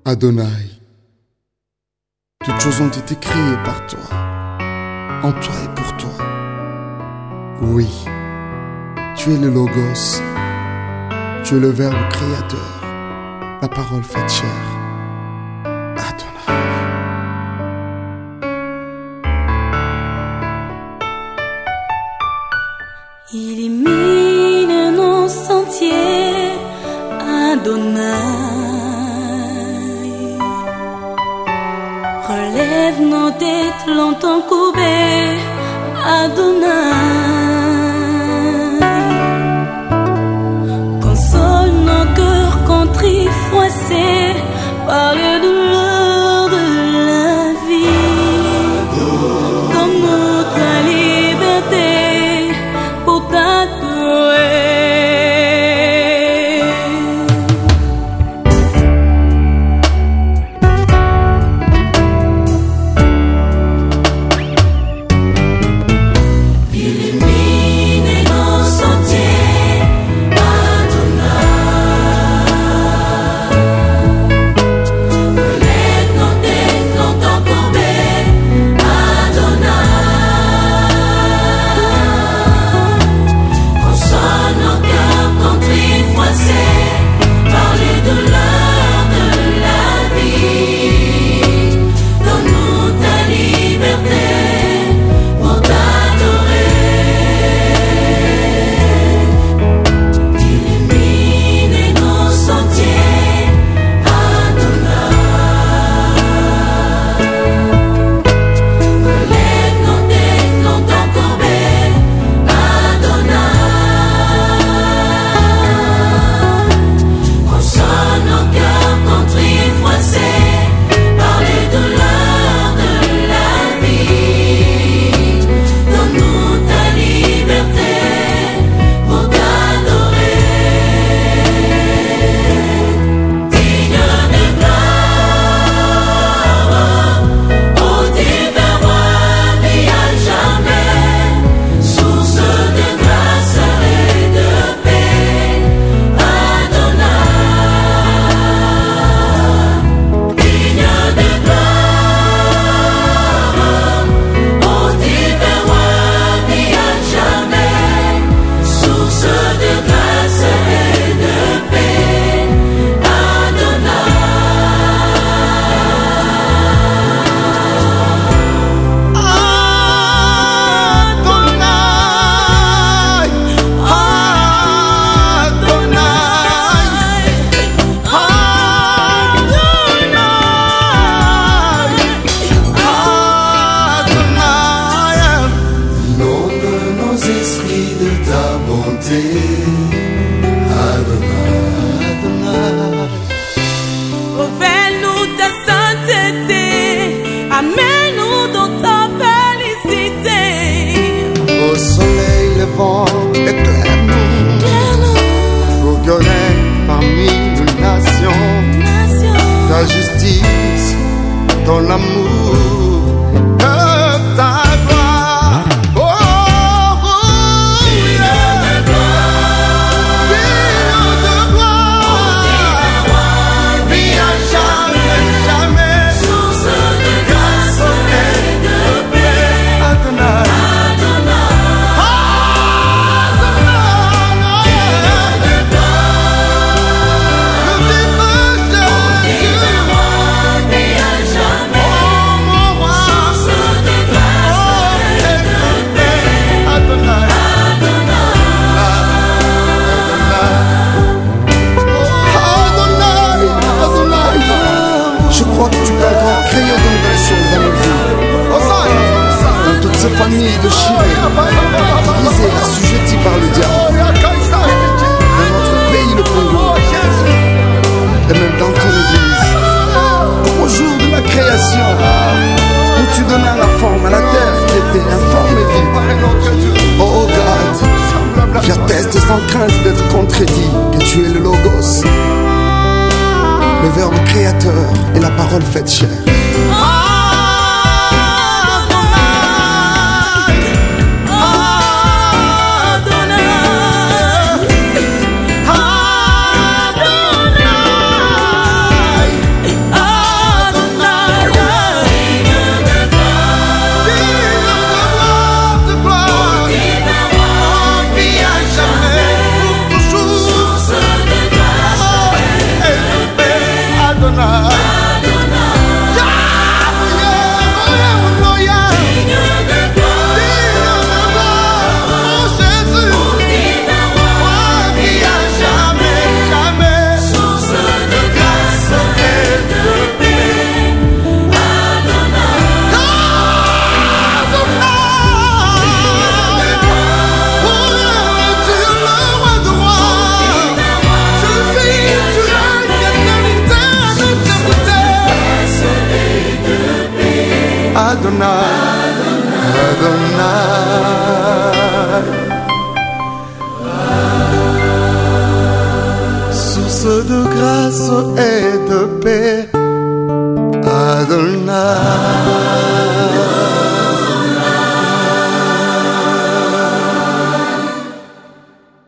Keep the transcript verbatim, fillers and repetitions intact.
Adonai, toutes choses ont été créées par toi, en toi et pour toi. Oui, tu es le Logos, tu es le Verbe créateur, la parole faite chair. Adonai. Illumine nos sentiers, Adonai. Relève nos têtes longtemps courbées, Adonai. Console nos cœurs contrits, froissés par les douleurs de la vie. Donne-nous ta liberté pour t'adorer. Révèle-nous ta sainteté, amène-nous dans ta félicité. Au soleil levant, éclaire-nous, pour donner parmi nos nations ta justice, ton amour, et ta gloire. Oh, oh, Dieu de gloire, Dieu de gloire, vie à jamais, jamais, source de grâce et de paix. Adonai. Famille de Chiré, divisée, assujettie par le diable, dans notre pays, le Congo, et même dans ton église. Au jour de la création, où tu donnais la forme à la terre qui était informe et vive. Oh God, j'atteste sans crainte d'être contredit que tu es le Logos, le Verbe créateur et la parole faite chair. Adonai, Adonai, Adonai. Source de grâce et de paix, Adonai.